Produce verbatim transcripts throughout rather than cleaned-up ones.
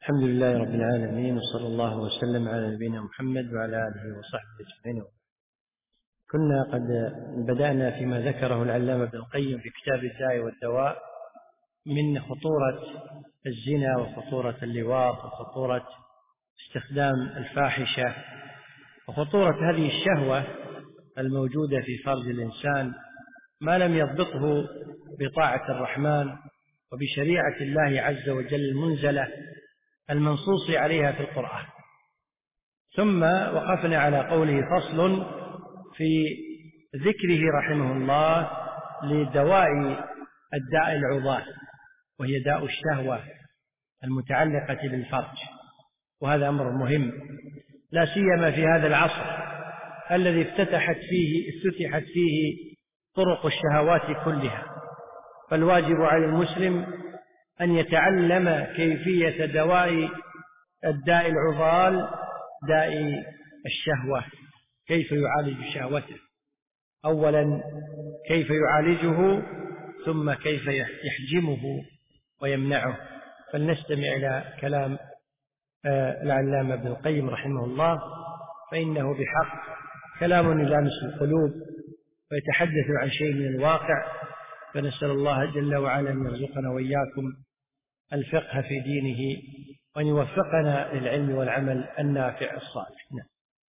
الحمد لله رب العالمين، وصلى الله وسلم على نبينا محمد وعلى آله وصحبه أجمعين. كنا قد بدأنا فيما ذكره العلامة ابن القيم في كتاب الداء والدواء من خطورة الزنا وخطورة اللواط وخطورة استخدام الفاحشة وخطورة هذه الشهوة الموجودة في فرج الإنسان ما لم يضبطه بطاعة الرحمن وبشريعة الله عز وجل المنزلة المنصوص عليها في القرآن. ثم وقفنا على قوله فصل في ذكره رحمه الله لدواء الداء العضال، وهي داء الشهوة المتعلقة بالفرج، وهذا أمر مهم لا سيما في هذا العصر الذي افتتحت فيه افتتحت فيه طرق الشهوات كلها. فالواجب على المسلم أن يتعلم كيفية دواء الداء العضال، داء الشهوة، كيف يعالج شهوته. أولا كيف يعالجه، ثم كيف يحجمه ويمنعه. فلنستمع إلى كلام العلامة ابن القيم رحمه الله، فإنه بحق كلام يلامس القلوب ويتحدث عن شيء من الواقع. فنسأل الله جل وعلا أن يرزقنا وإياكم الفقه في دينه وأن يوفقنا للعلم والعمل النافع الصالح. نعم.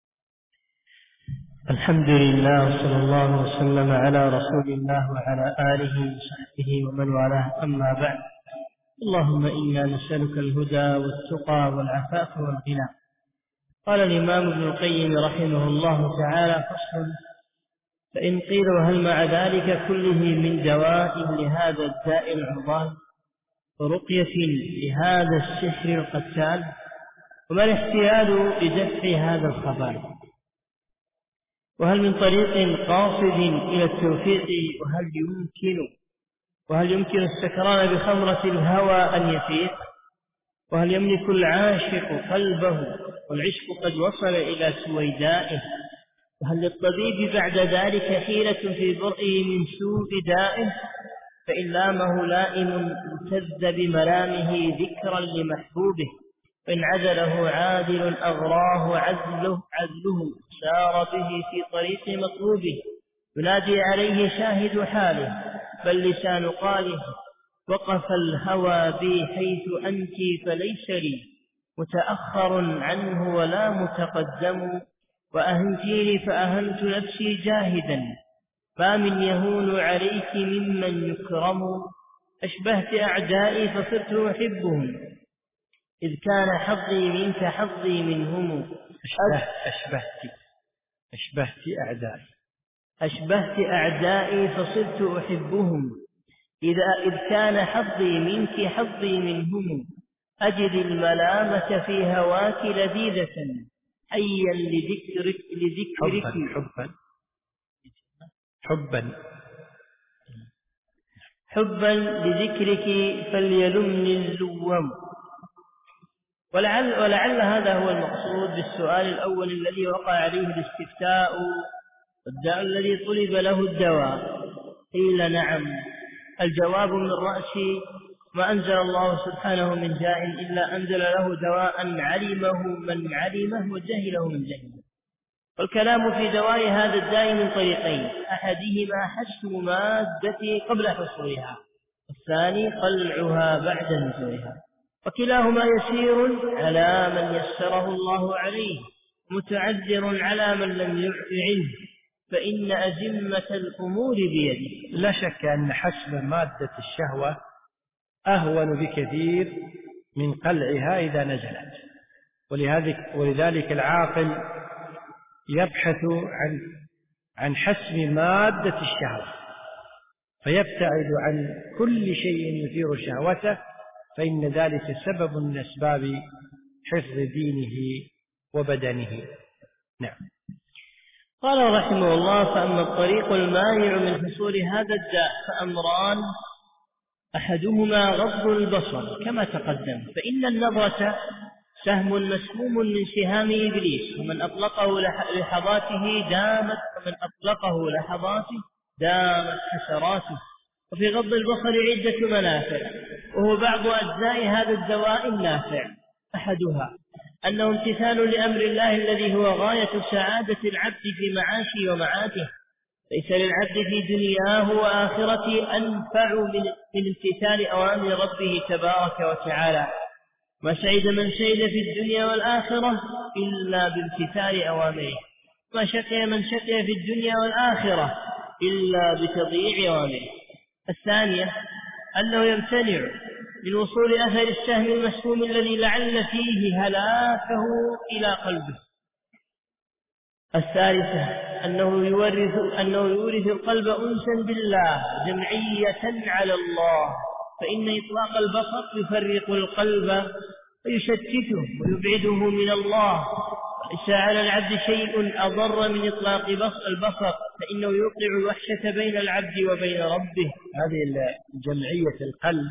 الحمد لله، وصلى الله وسلم على رسول الله وعلى آله وصحبه ومن والاه، أما بعد. اللهم إنا نسألك الهدى والتقى والعفاف والغنى. قال الإمام ابن القيم رحمه الله تعالى: فصل: فإن قيل وهل مع ذلك كله من دواء لهذا الداء العضال ورقية لهذا السحر القتال؟ وما الاحتيال لدفع هذا الخبال؟ وهل من طريق قاصد إلى التوفيق؟ وهل يمكن وهل يمكن السكران بخمرة الهوى أن يفيق؟ وهل يملك العاشق قلبه والعشق قد وصل إلى سويدائه؟ وهل للطبيب بعد ذلك حيلة في برئه من سوء دائه؟ فإن لامه لائم امتد بملامه ذكرا لمحبوبه، وإن عزله عادل أغراه عزله, عزله سار به في طريق مطلوبه. ينادي عليه شاهد حاله بل لسان قاله: وقف الهوى بي حيث أنت فليس لي متأخر عنه ولا متقدم. وأهنتيني فأهنت نفسي جاهدا، ما من يهون عليك ممن يكرم. أشبهت أعدائي فصرت أحبهم، إذ كان حظي منك حظي منهم. أشبهت أشبهت أشبهت أعدائي أشبهت أعدائي فصرت أحبهم، إذا إذ كان حظي منك حظي منهم. أجد الملامة في هواك لذيذة، حيا لذكرك لذكرك حبا حبا حبا لذكرك فليلمني اللوم. ولعل, ولعل هذا هو المقصود بالسؤال الأول الذي وقع عليه الاستفتاء: والداء الذي طلب له الدواء؟ قيل نعم. الجواب من رأس ما أنزل الله سبحانه من داء إلا أنزل له دواء علمه من علمه وجهله من جهله. والكلام في دواء هذا الداء من طريقين: أحدهما حسم مادته قبل حصولها، والثاني قلعها بعد نزولها. وكلاهما يسير على من يسره الله عليه، متعذر على من لم يعنه، فإن أزمة الأمور بيده. لا شك أن حسم مادة الشهوة أهون بكثير من قلعها إذا نزلت، ولذلك العاقل يبحث عن عن حسم مادة الشهوة، فيبتعد عن كل شيء يثير شهوته، فإن ذلك سبب من أسباب حفظ دينه وبدنه. نعم. قال رحمه الله: فأما الطريق المانع من حصول هذا الداء فأمران: أحدهما غض البصر كما تقدم، فإن النظرة سهم مسموم من سهام إبليس، ومن أطلقه لحظاته دامت ومن أطلقه لحظاته دامت حسراته. وفي غض البصر عدة منافع، وهو بعض أجزاء هذا الدواء النافع. أحدها أنه امتثال لأمر الله الذي هو غاية سعادة العبد في معاشه ومعاته، ليس للعبد في دنياه وآخرته أنفع من امتثال أوامر ربه تبارك وتعالى. ما سعيد من سعيد في الدنيا والآخرة إلا بامتثال أوامره، ما شقي من شقي في الدنيا والآخرة إلا بتضييع أوامره. الثانية أنه يمتنع من وصول أثر السهم المسموم الذي لعل فيه هلاكه إلى قلبه. الثالثة أنه يورث, أنه يورث القلب أنسا بالله جمعية على الله، فإن إطلاق البصر يفرق القلب ويشتته ويبعده من الله. ليس على العبد شيء أضر من إطلاق البصر، فإنه يوقع الوحشة بين العبد وبين ربه. هذه جمعية القلب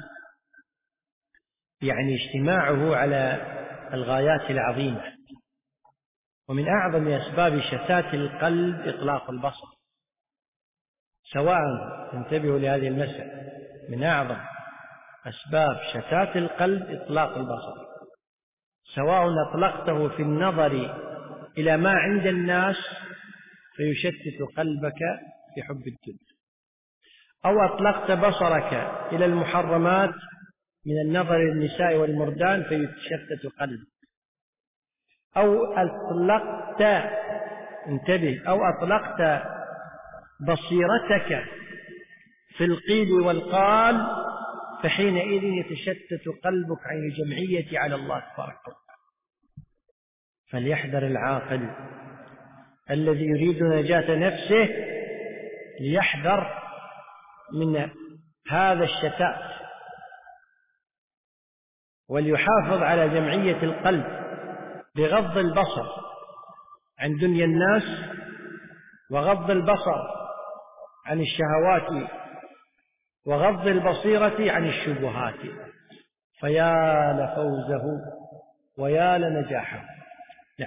يعني اجتماعه على الغايات العظيمة، ومن أعظم أسباب شتات القلب إطلاق البصر. سواء انتبهوا لهذه المسألة، من أعظم أسباب شتات القلب إطلاق البصر، سواء أطلقته في النظر إلى ما عند الناس فيشتت قلبك في حب الدنيا، أو أطلقت بصرك إلى المحرمات من النظر للنساء والمردان فيتشتت قلبك، أو أطلقت انتبه أو أطلقت بصيرتك في القيل والقال فحينئذ يتشتت قلبك عن الجمعية على الله تبارك وتعالى. فليحذر العاقل الذي يريد نجاة نفسه، ليحذر من هذا الشتات، وليحافظ على جمعية القلب بغض البصر عن دنيا الناس، وغض البصر عن الشهوات، وغض البصيرة عن الشبهات، فيا لفوزه ويا لنجاحه. لا.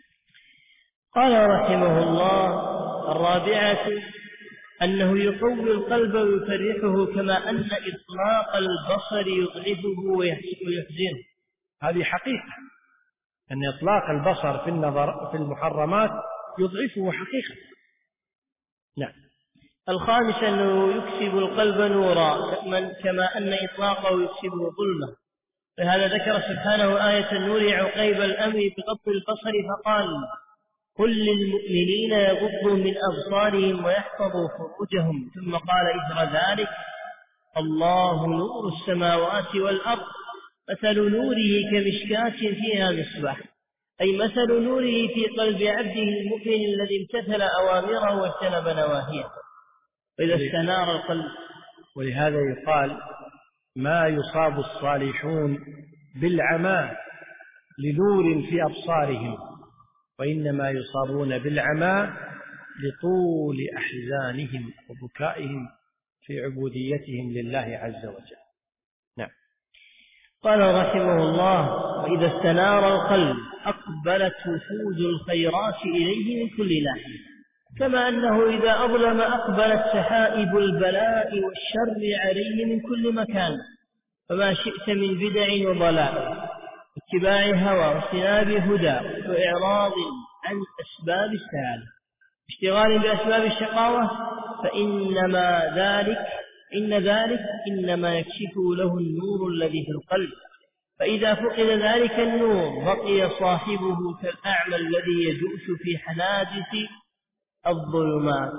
قال رحمه الله: الرابعة أنه يقوي القلب ويفرحه، كما أن إطلاق البصر يضعفه ويحزنه. هذه حقيقة، أن إطلاق البصر في النظر في المحرمات يضعفه حقيقة. نعم. الخامس أنه يكسب القلب نورا، كما أن إطلاقه يكسبه ظلمة. فهذا ذكر سبحانه آية النور عقيب الأمر بغض البصر فقال: قل للمؤمنين يغضوا من أبصارهم ويحفظوا فروجهم. ثم قال إثر ذلك: الله نور السماوات والأرض، مثل نوره كمشكاة فيها مصباح، أي مثل نوره في قلب عبده المؤمن الذي امتثل أوامره واجتنب نواهيه، وإذا استنار القلب. ولهذا يقال: ما يصاب الصالحون بالعمى لنور في أبصارهم، وإنما يصابون بالعمى لطول أحزانهم وبكائهم في عبوديتهم لله عز وجل. نعم. قال رحمه الله: وإذا استنار القلب أقبلت وفود الخيرات إليه من كل ناحية، كما أنه إذا أظلم أقبلت سحائب البلاء والشر عليه من كل مكان. فما شئت من بدع وضلال اتباع هوى واجتناب هدى وإعراض عن أسباب السعادة اشتغال بأسباب الشقاوة، فإنما ذلك إن ذلك إنما يكشف له النور الذي في القلب، فإذا فقد ذلك النور بقي صاحبه كالأعمى الذي يجوش في حنادث الظلمات.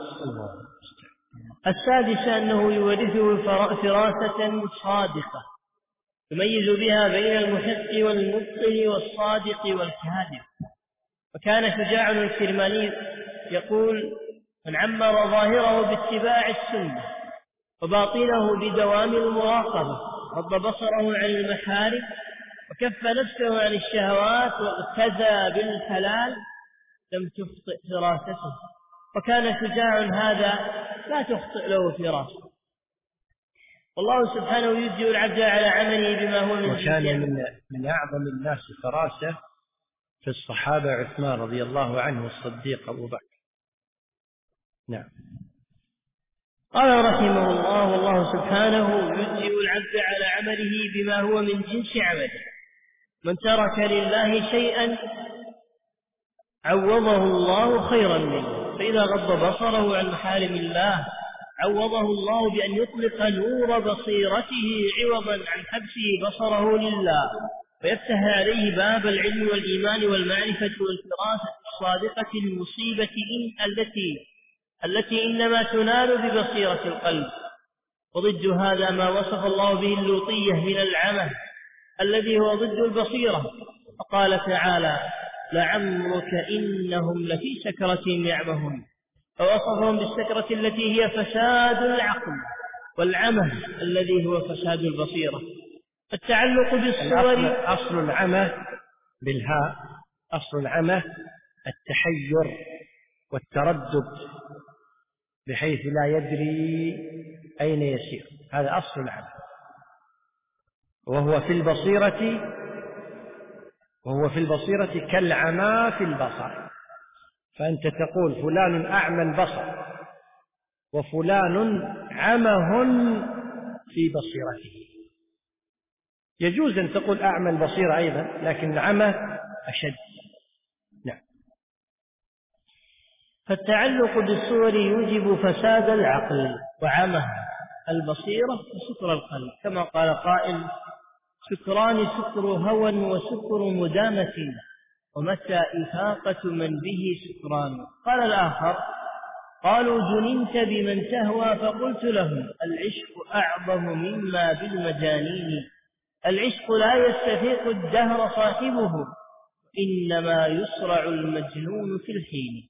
السادس أنه يورثه فراسة صادقة يميز بها بين المحق والمبطل والصادق والكاذب. وكان شجاع الكرماني يقول: من عمر ظاهره باتباع السنة وباطنه بدوام المراقبة، غض بصره عن المحارم وكف نفسه عن الشهوات واغتدى بالحلال، لم تخطئ فراسته. وكان شجاع هذا لا تخطئ له فراسة، والله سبحانه يجزي العبد على عمله بما هو من جنسه. وكان من, من أعظم الناس فراسة في الصحابة عثمان رضي الله عنه والصديق أبو بكر. نعم. قال رحمه الله: والله سبحانه يجزي العبد على عمله بما هو من جنس عمله، من ترك لله شيئا عوضه الله خيرا منه، فإذا غض بصره عن محارم الله عوضه الله بأن يطلق نور بصيرته عوضا عن حبسه بصره لله، ويفتح عليه باب العلم والإيمان والمعرفة والفراسة الصادقة المصيبة إن التي التي إنما تنال ببصيرة القلب. وضد هذا ما وصف الله به اللوطية من العمى الذي هو ضد البصيرة، فقال تعالى: لعمرك إنهم لفي سكرتهم يعمهون، فوصفهم بالسكرة التي هي فساد العقل، والعمى الذي هو فساد البصيرة. التعلق بالصور، أصل العمى بالهاء، أصل العمى التحير والتردد بحيث لا يدري أين يسير، هذا أصل العمى. وهو في البصيرة وهو في البصيرة كالعمى في البصر، فأنت تقول فلان أعمى البصر وفلان عمه في بصيرته. يجوز أن تقول أعمى البصيرة أيضا، لكن العمى أشد. نعم. فالتعلق بالصور يوجب فساد العقل وعمى البصيرة وسكر القلب، كما قال قائل: سكران سكر هوى وسكر مدامة، ومتى إفاقة من به سكران. قال الآخر: قالوا جننت بمن تهوى، فقلت لهم: العشق أعظم مما بالمجانين، العشق لا يستفيق الدهر صاحبه، إنما يسرع المجنون في الحين.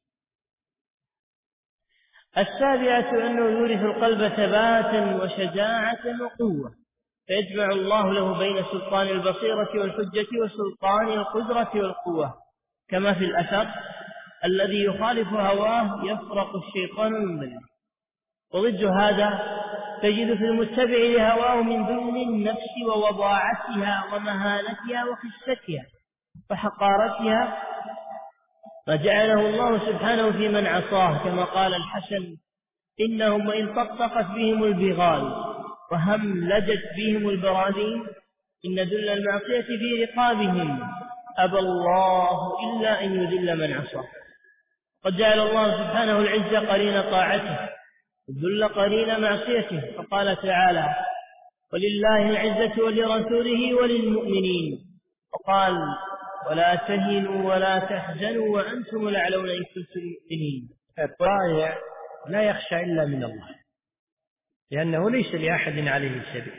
السابعة أنه يورث القلب ثباتا وشجاعة وقوة، فيجمع الله له بين سلطان البصيرة والحجة وسلطان القدرة والقوة، كما في الأثر: الذي يخالف هواه يفرق الشيطان من ظله. وضد هذا تجد في المتبع لهواه من ذل النفس ووضاعتها ومهانتها وخستها وحقارتها ما جعله الله سبحانه في من عصاه، كما قال الحسن: إنهم وإن طقطقت بهم البغال وهملجت بهم البراذين إن ذل المعصية في رقابهم أبى الله إلا أن يذل من عصاه. قد جعل الله سبحانه العزة قرين طاعته، الذل قرين معصيته، فقال تعالى: ولله العزة ولرسوله وللمؤمنين، وقال: ولا تهنوا ولا تحزنوا وأنتم الأعلون إن كنتم مؤمنين. الطائع لا يخشى إلا من الله، لأنه ليس لأحد عليه سبيل،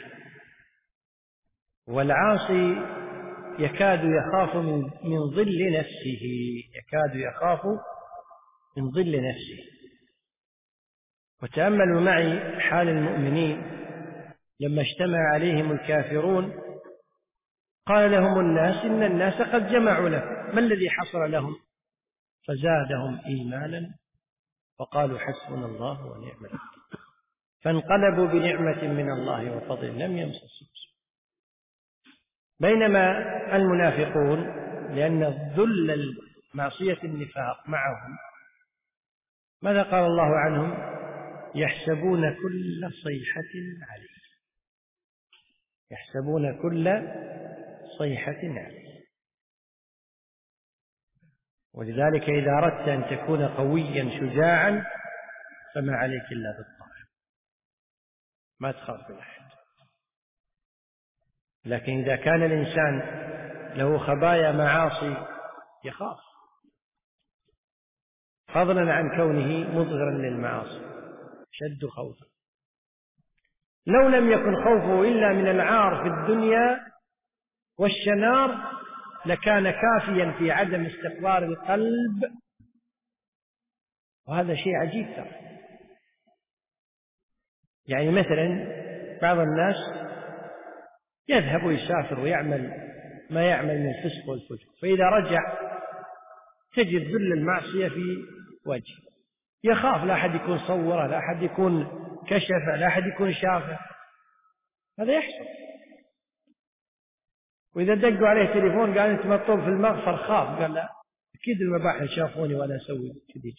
والعاصي يكاد يخاف من من ظل نفسه، يكاد يخاف من ظل نفسه. وتأملوا معي حال المؤمنين لما اجتمع عليهم الكافرون، قال لهم الناس: إن الناس قد جمعوا لكم، ما الذي حصل لهم؟ فزادهم إيمانا وقالوا حسبنا الله ونعم الوكيل، فانقلبوا بنعمة من الله وفضل لم يمسسهم. بينما المنافقون لأن ذل معصية النفاق معهم، ماذا قال الله عنهم؟ يحسبون كل صيحة عليه، يحسبون كل صيحة عليه. ولذلك إذا أردت أن تكون قويا شجاعا فما عليك إلا بالطاعة، ما تخاف من أحد. لكن إذا كان الإنسان له خبايا معاصي يخاف، فضلا عن كونه مظهرا للمعاصي شد خوفا. لو لم يكن خوفه إلا من العار في الدنيا والشنار لكان كافيا في عدم استقرار القلب، وهذا شيء عجيب ترى. يعني مثلا بعض الناس يذهب ويسافر ويعمل ما يعمل من الفسق والفجر، فإذا رجع تجد ذل المعصية في وجهه، يخاف لا أحد يكون صوره، لا أحد يكون كشفه، لا أحد يكون شافه. هذا يحصل. وإذا دقوا عليه تليفون قال أنت مطلوب في المغفر، خاف، قال لا أكيد المباحث شافوني ولا أسوي كذي.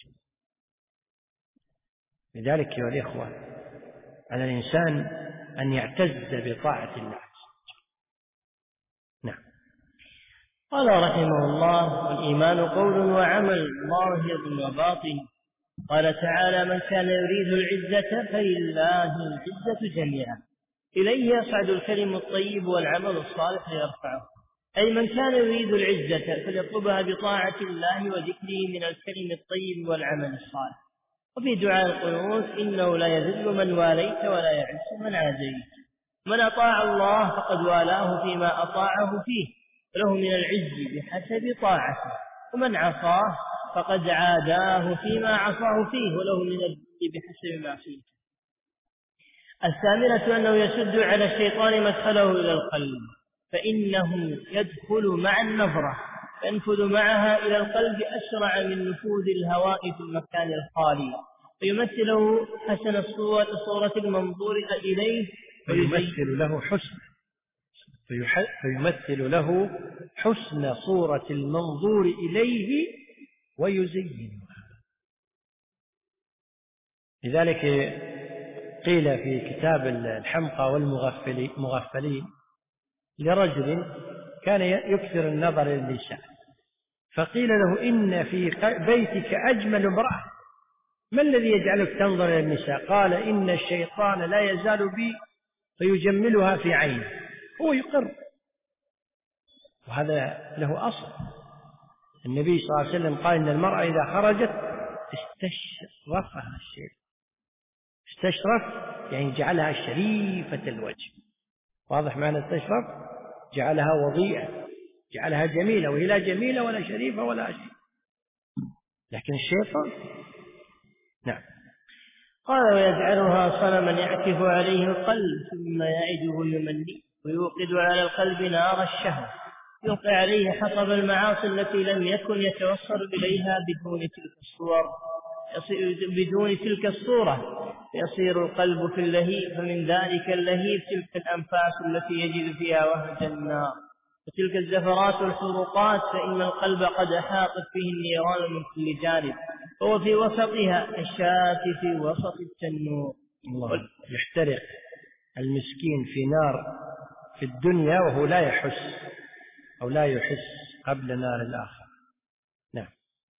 لذلك يا الإخوة على الإنسان أن يعتز بطاعة الله. نعم. قال رحمه الله: والإيمان قول وعمل ظاهر وباطن. قال تعالى: من كان يريد العزة فلله العزة جميعا، إليه يصعد الكلم الطيب والعمل الصالح يرفعه. أي من كان يريد العزة فليطلبها بطاعة الله وذكره من الكلم الطيب والعمل الصالح. وفي دعاء القنوت: إنه لا يذل من واليت ولا يعز من عاديت. من أطاع الله فقد والاه فيما أطاعه فيه، وله من العز بحسب طاعته، ومن عصاه فقد عاداه فيما عصاه فيه، وله من الذل بحسب معصيته. الثامنة أنه يسد على الشيطان مدخله إلى القلب، فإنه يدخل مع النظرة ينفذ معها إلى القلب أسرع من نفوذ الهواء في المكان الخالي، فيمثله حسن الصورة صورة المنظور إليه فيمثل له حسن فيمثل له حسن صورة المنظور إليه ويزينها. لذلك قيل في كتاب الحمقى والمغفلين لرجل كان يكثر النظر للنساء، فقيل له: إن في بيتك أجمل امرأة، ما الذي يجعلك تنظر إلى النساء؟ قال: إن الشيطان لا يزال بي فيجملها في عينه. هو يقر، وهذا له أصل. النبي صلى الله عليه وسلم قال: إن المرأة إذا خرجت استشرفها الشيطان. استشرف يعني جعلها شريفة الوجه. واضح معنى استشرف؟ جعلها وضيئة، جعلها جميلة، وهي لا جميلة ولا شريفة ولا شيء، لكن الشيطان نعم. قال: ويجعلها صنما يعكف عليه القلب ثم يعده يمني، ويوقد على القلب نار الشهوة، يلقي عليه حطب المعاصي التي لم يكن يتوصل إليها بدون تلك الصور بدون تلك الصورة، يصير القلب في اللهيب، فمن ذلك اللهيب تلك الأنفاس التي يجد فيها وهج النار، وتلك الزفرات والحروقات، فإن القلب قد أحاطت فيه النيران من كل جانب، وهو في وسطها الشاة في وسط التنور. الله يحترق المسكين في نار في الدنيا وهو لا يحس أو لا يحس قبل نار الآخر. نعم.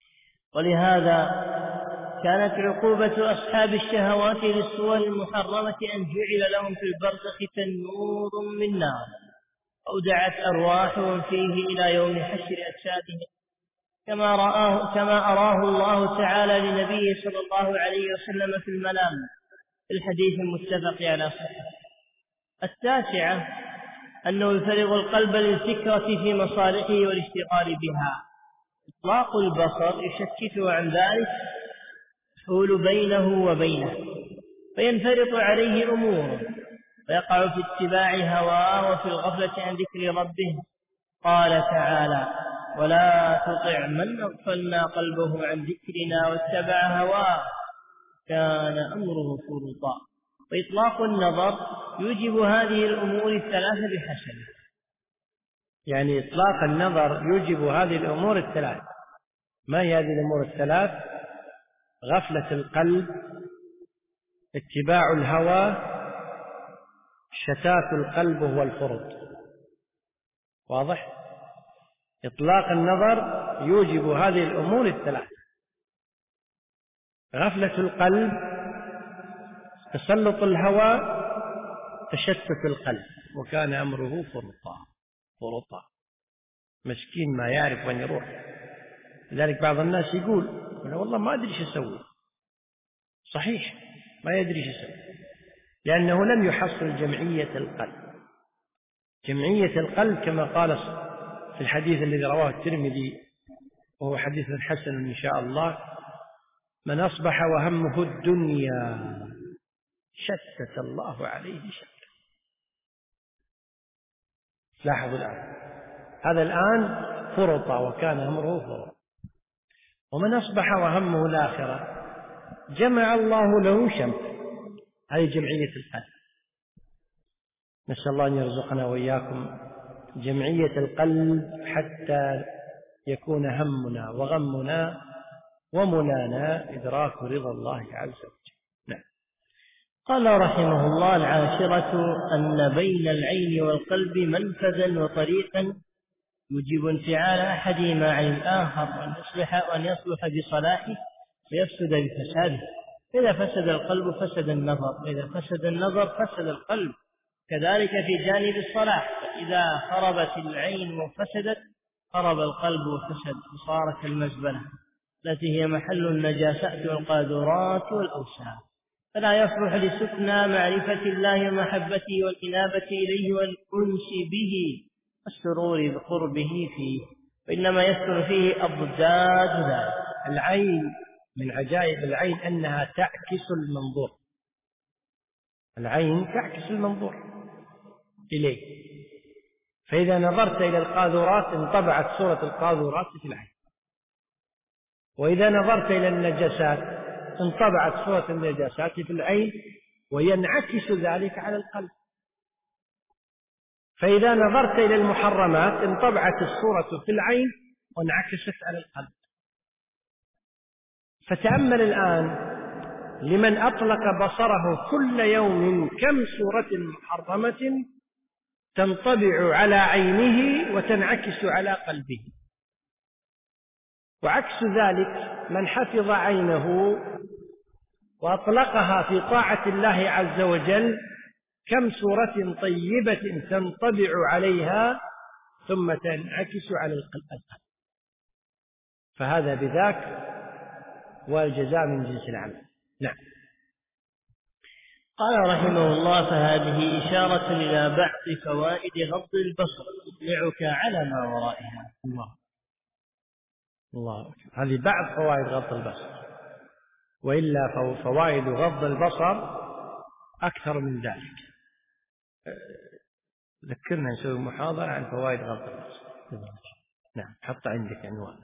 ولهذا كانت عقوبة أصحاب الشهوات للصور المحرمة أن جعل لهم في البرزخ تنور من نار، أودعت أرواحهم فيه إلى يوم حشر أجسادهم، كما رآه كما أراه الله تعالى لنبيه صلى الله عليه وسلم في المنام، في الحديث المتفق على صحته. التاسعة أنه يفرغ القلب للفكرة في مصالحه والاشتغال بها. إطلاق البصر يشتته عن ذلك، يحول بينه وبينه، فينفرط عليه أموره، ويقع في اتباع هواه وفي الغفلة عن ذكر ربه. قال تعالى: ولا تطع من أغفلنا قلبه عن ذكرنا واتبع هواه كان أمره فرطا. وإطلاق النظر يوجب هذه الأمور الثلاثة بحسنه. يعني إطلاق النظر يوجب هذه الأمور الثلاث. ما هي هذه الأمور الثلاث؟ غفلة القلب، اتباع الهوى، شتات القلب هو الفرط. واضح؟ إطلاق النظر يوجب هذه الأمور الثلاث: غفلة القلب، تسلط الهوى، تشتت القلب، وكان أمره فرطا. فرطا مسكين ما يعرف وين يروح. لذلك بعض الناس يقول: والله ما أدري شو أسوي. صحيح ما يدري شو يسوي، لأنه لم يحصل جمعية القلب. جمعية القلب كما قال في الحديث الذي رواه الترمذي وهو حديث حسن إن شاء الله: من أصبح وهمه الدنيا شتت الله عليه شتى. لاحظوا الآن، هذا الآن فرط وكان أمره فرط. ومن أصبح وهمه الآخرة جمع الله له شمل. هذه جمعية القلب. نسأل الله أن يرزقنا وإياكم جمعية القلب حتى يكون همنا وغمنا ومنانا إدراك رضا الله عز وجل. نعم. قال رحمه الله: العاشرة أن بين العين والقلب منفذا وطريقا يوجب انفعال أحدهما عن الآخر وأن يصلح وأن يصلح بصلاحه ويفسد بفساده. إذا فسد القلب فسد النظر، وإذا فسد النظر فسد القلب. كذلك في جانب الصلاح، فإذا خربت العين وفسدت خرب القلب وفسد وصار كالمزبلة التي هي محل النجاسات والقاذورات والأوساخ. فلا يصلح لسكنى معرفة الله ومحبته والإنابة إليه والأنس به والسرور بقربه فيه، وإنما يسكن فيه أضداد ذلك. العين من عجائب العين أنها تعكس المنظور، العين تعكس المنظور إليه، فإذا نظرت إلى القاذورات انطبعت صورة القاذورات في العين، وإذا نظرت إلى النجاسات انطبعت صورة النجاسات في العين، وينعكس ذلك على القلب. فإذا نظرت إلى المحرمات انطبعت الصورة في العين وانعكست على القلب. فتأمل الآن لمن أطلق بصره كل يوم كم صورة محرمة تنطبع على عينه وتنعكس على قلبه، وعكس ذلك من حفظ عينه وأطلقها في طاعة الله عز وجل كم صورة طيبة تنطبع عليها ثم تنعكس على القلب. فهذا بذاك والجزاء من جنس العمل. نعم. قال رحمه الله: فهذه إشارة إلى بعض فوائد غض البصر تطلعك على ما ورائها. الله الله هذه بعض فوائد غض البصر، وإلا فوائد غض البصر أكثر من ذلك. ذكرنا نسوي محاضرة عن فوائد غض البصر. نعم، حط عندك عنوان.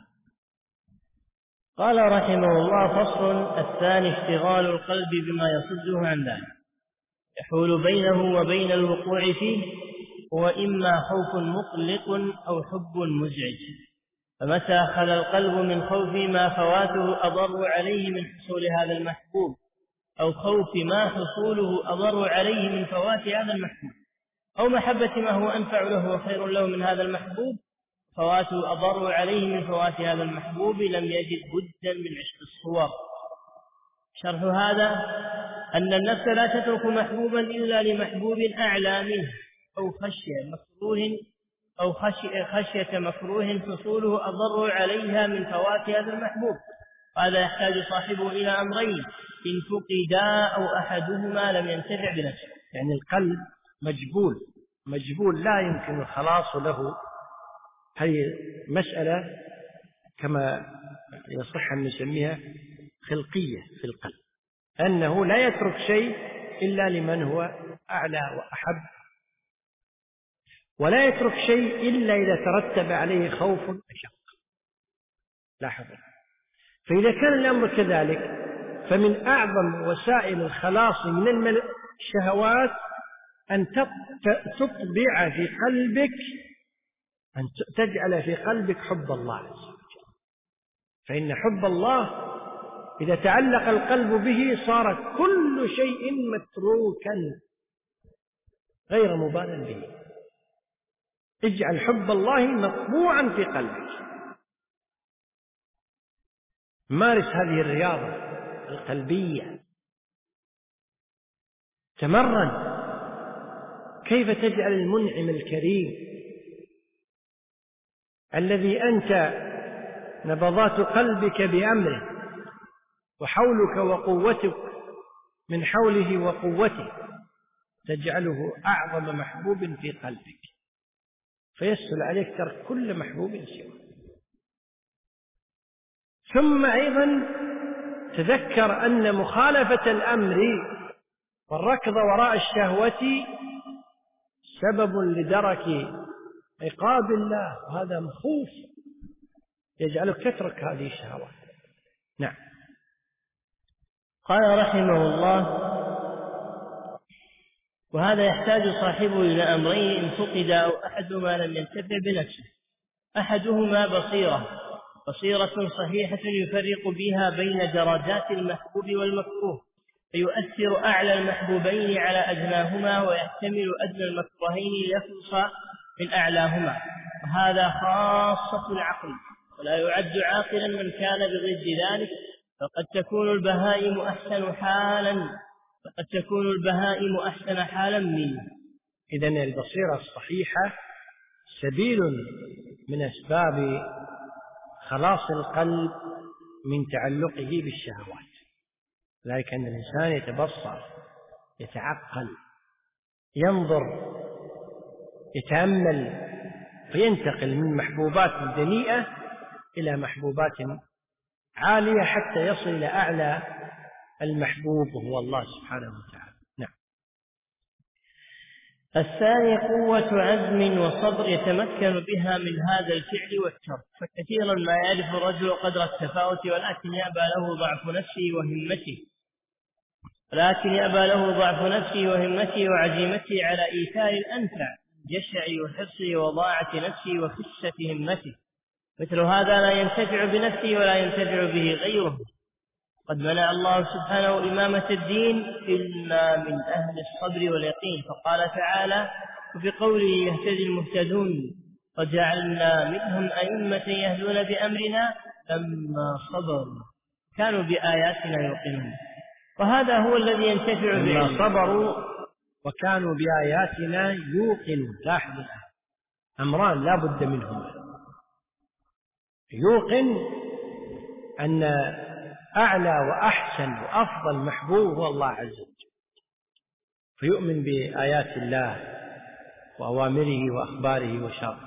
قال رحمه الله: فصل الثاني: اشتغال القلب بما يصده عن ذلك يحول بينه وبين الوقوع فيه، هو إما خوف مقلق أو حب مزعج. فمتى خلا القلب من خوف ما فواته أضر عليه من حصول هذا المحبوب، أو خوف ما حصوله أضر عليه من فوات هذا المحبوب، أو محبة ما هو أنفع له وخير له من هذا المحبوب، فواته أضر عليه من فوات هذا المحبوب، لم يجد بدا من عشق الصور. شرح هذا أن النفس لا تترك محبوبا إلا لمحبوب أعلى منه، أو خشية مكروه أو خشية, خشية مكروه حصوله أضر عليها من فوات هذا المحبوب. هذا يحتاج صاحبه إلى أمرين: إن فقدا أو أحدهما لم ينتفع بنفسه. يعني القلب مجبول مجبول لا يمكن الخلاص له. هذه مسألة كما يصح أن نسميها خلقية في القلب، أنه لا يترك شيء إلا لمن هو أعلى وأحب، ولا يترك شيء إلا إذا ترتب عليه خوف أشق. لاحظ، فإذا كان الأمر كذلك فمن أعظم وسائل الخلاص من الشهوات أن تطبع في قلبك، أن تجعل في قلبك حب الله عز وجل. فإن حب الله إذا تعلق القلب به صار كل شيء متروكا غير مبال به. اجعل حب الله مطبوعا في قلبك. مارس هذه الرياضة القلبية، تمرن كيف تجعل المنعم الكريم الذي أنت نبضات قلبك بأمره وحولك وقوتك من حوله وقوته، تجعله أعظم محبوب في قلبك، فيسهل عليك ترك كل محبوب سواه. ثم أيضا تذكر أن مخالفة الأمر والركض وراء الشهوة سبب لدرك عقاب الله، وهذا مخوف يجعلك تترك هذه الشهوات. نعم. قال رحمه الله: وهذا يحتاج صاحبه إلى أمرين إن فقد أو أحدهما لم ينتفع بنفسه. أحدهما بصيرة بصيرة صحيحة يفرق بها بين درجات المحبوب والمكروه، فيؤثر أعلى المحبوبين على أدناهما، ويحتمل أدنى المكروهين ليخلص من أعلاهما. هذا خاصة العقل، ولا يعد عاقلا من كان بضد ذلك، فقد تكون البهائم أحسن حالا فقد تكون البهائم أحسن حالا منه. إذن البصيرة الصحيحة سبيل من أسباب خلاص القلب من تعلقه بالشهوات. لذلك أن الإنسان يتبصر، يتعقل، ينظر، يتأمل، فينتقل من محبوبات دنيئة إلى محبوبات عالية حتى يصل إلى أعلى المحبوب وهو الله سبحانه وتعالى. نعم. الثاني قوة عزم وصبر يتمكن بها من هذا الفعل والترك. فكثيرا ما يعرف الرجل قدر التفاوت ولكن يأبى له ضعف نفسه وهمته ولكن يأبى له ضعف نفسه وهمته وعزيمته على إيثار الأنفع، جشع وحرصه وضاعة نفسه وخسة همته. مثل هذا لا ينتفع بنفسه ولا ينتفع به غيره. قد منع الله سبحانه إمامة الدين إلا من أهل الصبر واليقين، فقال تعالى: وفي قوله يهتدي المهتدون وجعلنا منهم أئمة يهدون بأمرنا لما صبروا كانوا بآياتنا يوقنون. وهذا هو الذي ينتفع لما صبروا وكانوا بآياتنا يوقنون. لاحظ الآن أمران لا بد منهما: يوقن أن أعلى وأحسن وأفضل محبوب هو الله عز وجل، فيؤمن بآيات الله وأوامره وأخباره وشرعه،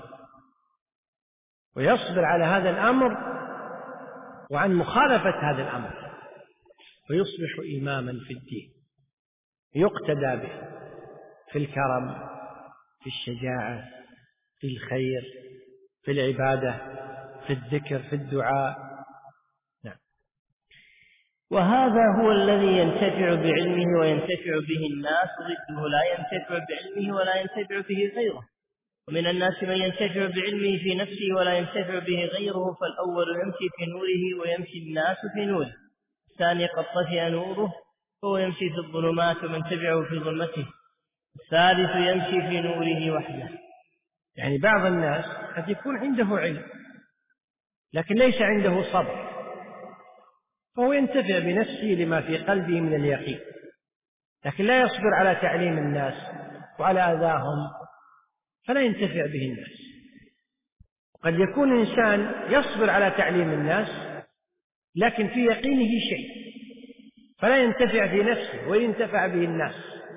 ويصبر على هذا الأمر وعن مخالفة هذا الأمر، فيصبح إماما في الدين يقتدى به في الكرم، في الشجاعة، في الخير، في العبادة، في الذكر، في الدعاء. نعم. وهذا هو الذي ينتفع بعلمه وينتفع به الناس، ضده لا ينتفع بعلمه ولا ينتفع به غيره. ومن الناس من ينتفع بعلمه في نفسه ولا ينتفع به غيره، فالأول يمشي في نوره ويمشي الناس في نوره، الثاني قد طفئ نوره فهو يمشي في الظلمات ومن تبعه في ظلمته، الثالث يمشي في نوره وحده. يعني بعض الناس قد يكون عنده علم لكن ليس عنده صبر، فهو ينتفع بنفسه لما في قلبه من اليقين، لكن لا يصبر على تعليم الناس وعلى أذاهم، فلا ينتفع به الناس. قد يكون إنسان يصبر على تعليم الناس لكن في يقينه شيء، فلا ينتفع في نفسه وينتفع به الناس.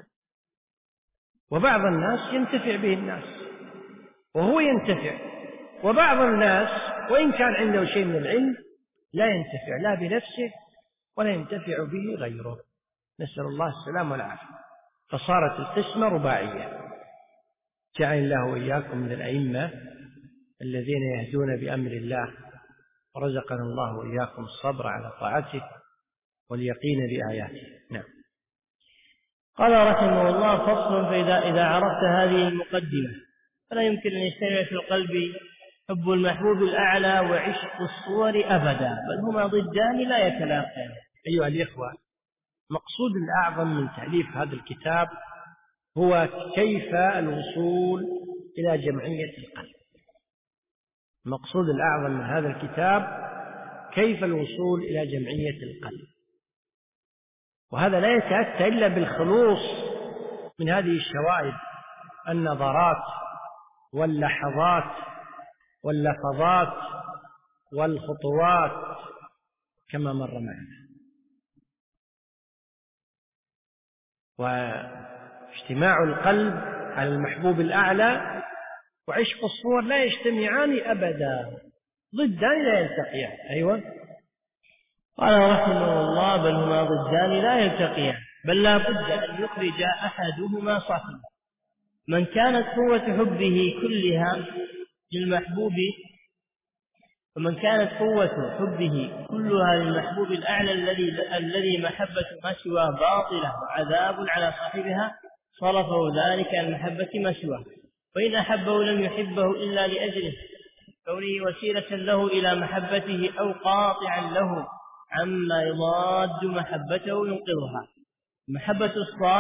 وبعض الناس ينتفع به الناس وهو ينتفع، وبعض الناس وإن كان عنده شيء من العلم لا ينتفع لا بنفسه ولا ينتفع به غيره، نسأل الله السلام والعافية. فصارت القسمة رباعية. جعل الله وإياكم من الأئمة الذين يهدون بأمر الله، ورزقنا الله وإياكم الصبر على طاعته واليقين بآياته. نعم. قال رحمه الله: فصل. فإذا إذا عرفت هذه المقدمة فلا يمكن أن يجتمع في القلب حب المحبوب الأعلى وعشق الصور أبدا، بل هما ضدان لا يتلاقيان. أيها الإخوة، مقصود الأعظم من تأليف هذا الكتاب هو كيف الوصول إلى جمعية القلب. المقصود الأعظم من هذا الكتاب كيف الوصول إلى جمعية القلب، وهذا لا يتأتى إلا بالخلوص من هذه الشوائب، النظرات واللحظات واللفظات والخطوات كما مر معنا. واجتماع القلب على المحبوب الأعلى وعشق الصور لا يجتمعان أبدا، ضدان لا يلتقيان. أيوة. قال رحمه الله: بل هما ضدان لا يلتقيان، بل لا بد أن يخرج أحدهما صاحبه. من كانت قوة حبه كلها للمحبوب ومن كانت قوة حبه كلها للمحبوب الأعلى الذي الذي محبة ما سواه باطلة وعذاب على صاحبها، صرفه ذلك عن محبة ما سواه. وإن أحبه لم يحبه إلا لأجله، كونه وسيلة له إلى محبته أو قاطعا له عما يضاد محبته ينقضها. المحبة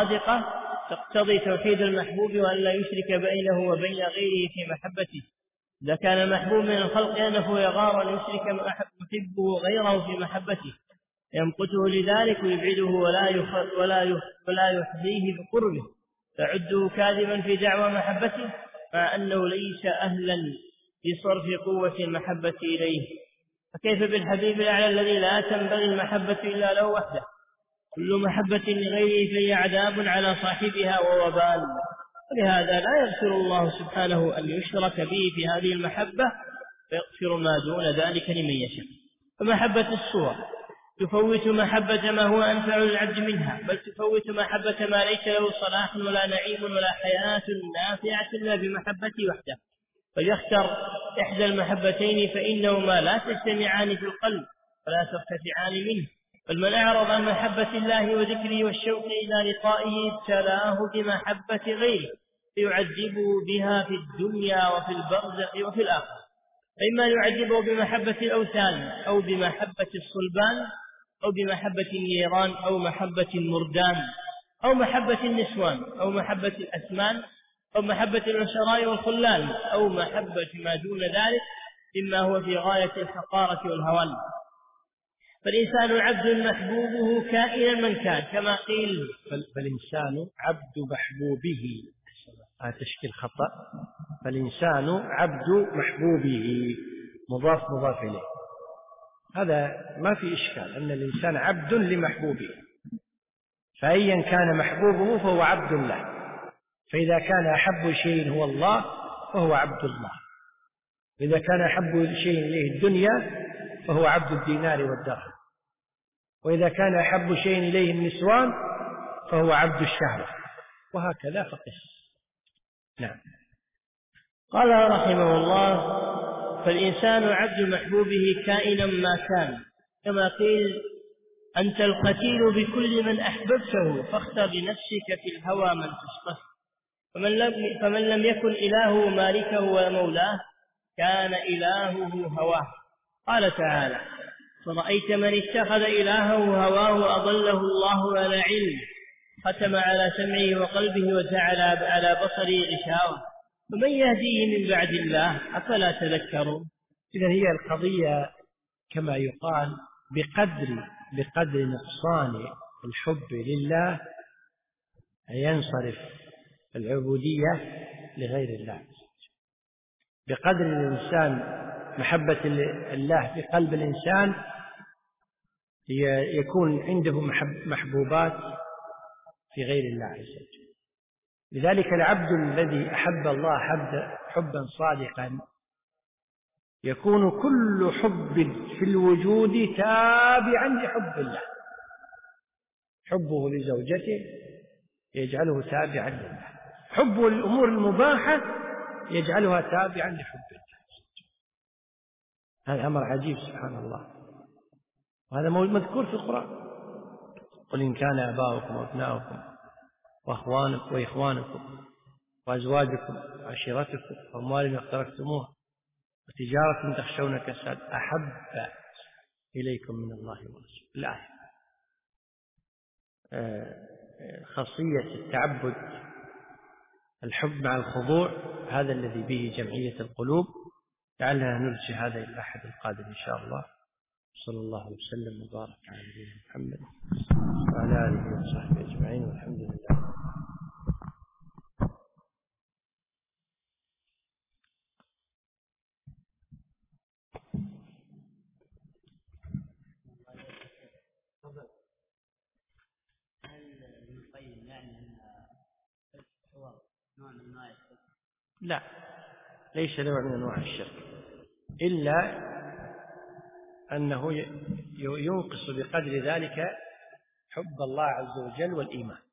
الصادقة تقتضي توحيد المحبوب وأن لا يشرك بينه وبين غيره في محبته، إذا كان المحبوب من الخلق أنه يغار أن يشرك محبه غيره في محبته يمقته لذلك ويبعده ولا ولا ولا يحظيه بقربه فعده كاذبا في دعوى محبته مع أنه ليس أهلا لصرف قوة المحبة إليه. فكيف بالحبيب الأعلى الذي لا تنبغي المحبة إلا له وحده؟ كل محبة لغيره فهي عذاب على صاحبها ووبال. ولهذا لا يغفر الله سبحانه أن يشرك به في هذه المحبة فيغفر ما دون ذلك لمن يشاء. فمحبة الصور تفوت محبة ما هو أنفع للعبد منها، بل تفوت محبة ما ليس له صلاح ولا نعيم ولا حياة نافعة إلا بمحبته وحده. فليختر إحدى المحبتين فإنهما لا تجتمعان في القلب ولا ترتفعان منه. بل من أعرض عن محبة الله وذكره والشوق إلى لقائه ابتلاه بمحبة غيره فيعذبه بها في الدنيا وفي البرزخ وفي الآخرة. فإما يعذبه بمحبة الأوثان أو بمحبة الصلبان أو بمحبة النيران أو محبة المردان أو محبة النسوان أو محبة الأثمان أو محبة العشراء والخلان أو محبة ما دون ذلك مما هو في غاية الحقارة والهوان. فالإنسان عبد محبوبه كائنا من كان كما قيل. فالإنسان عبد محبوبه، هذا تشكيل خطأ. فالإنسان عبد محبوبه مضاف مضاف إليه، هذا ما في إشكال أن الإنسان عبد لمحبوبه، فأيا كان محبوبه فهو عبد له. فإذا كان أحب شيء هو الله فهو عبد الله، وإذا كان أحب شيء إليه الدنيا فهو عبد الدينار والدرهم، وإذا كان أحب شيء إليه النسوان فهو عبد الشهوة، وهكذا فقس. نعم. قال رحمه الله: فالإنسان عبد محبوبه كائنا ما كان كما قيل: أنت القتيل بكل من أحببته فاختر لنفسك في الهوى من تصطفى. فمن لم, فمن لم يكن إلهه مالكه ومولاه كان إلهه هواه. قال تعالى: فرأيت من اتخذ إلهه هواه وأضله الله على علم ختم على سمعه وقلبه وجعل على بصره غشاوة فمن يهديه من بعد الله أفلا تذكرون. إذن هي القضية كما يقال بقدر بقدر نقصان الحب لله ينصرف العبودية لغير الله. بقدر الإنسان محبة الله في قلب الإنسان يكون عنده محبوبات في غير الله عز وجل. لذلك العبد الذي أحب الله حبا صادقا يكون كل حب في الوجود تابعا لحب الله. حبه لزوجته يجعله تابعا لله، حبه للأمور المباحة يجعلها تابعا لحب الله. هذا أمر عجيب سبحان الله، وهذا مذكور في القرآن: قل إن كان آباؤكم وأبناؤكم وأخوانكم وإخوانكم وأزواجكم وعشيرتكم وأموال اقترفتموها وتجارة تخشون كسادها أحب إليكم من الله ورسوله. الآية. خاصية التعبد الحب مع الخضوع، هذا الذي به جمعية القلوب. لعلنا نرجع هذا إلى الأحد القادم إن شاء الله. صلى الله وسلم وبارك على نبينا محمد وعلى آله وصحبه أجمعين، والحمد لله. لا، ليس نوع من أنواع الشرك، إلا أنه ينقص بقدر ذلك حب الله عز وجل والإيمان.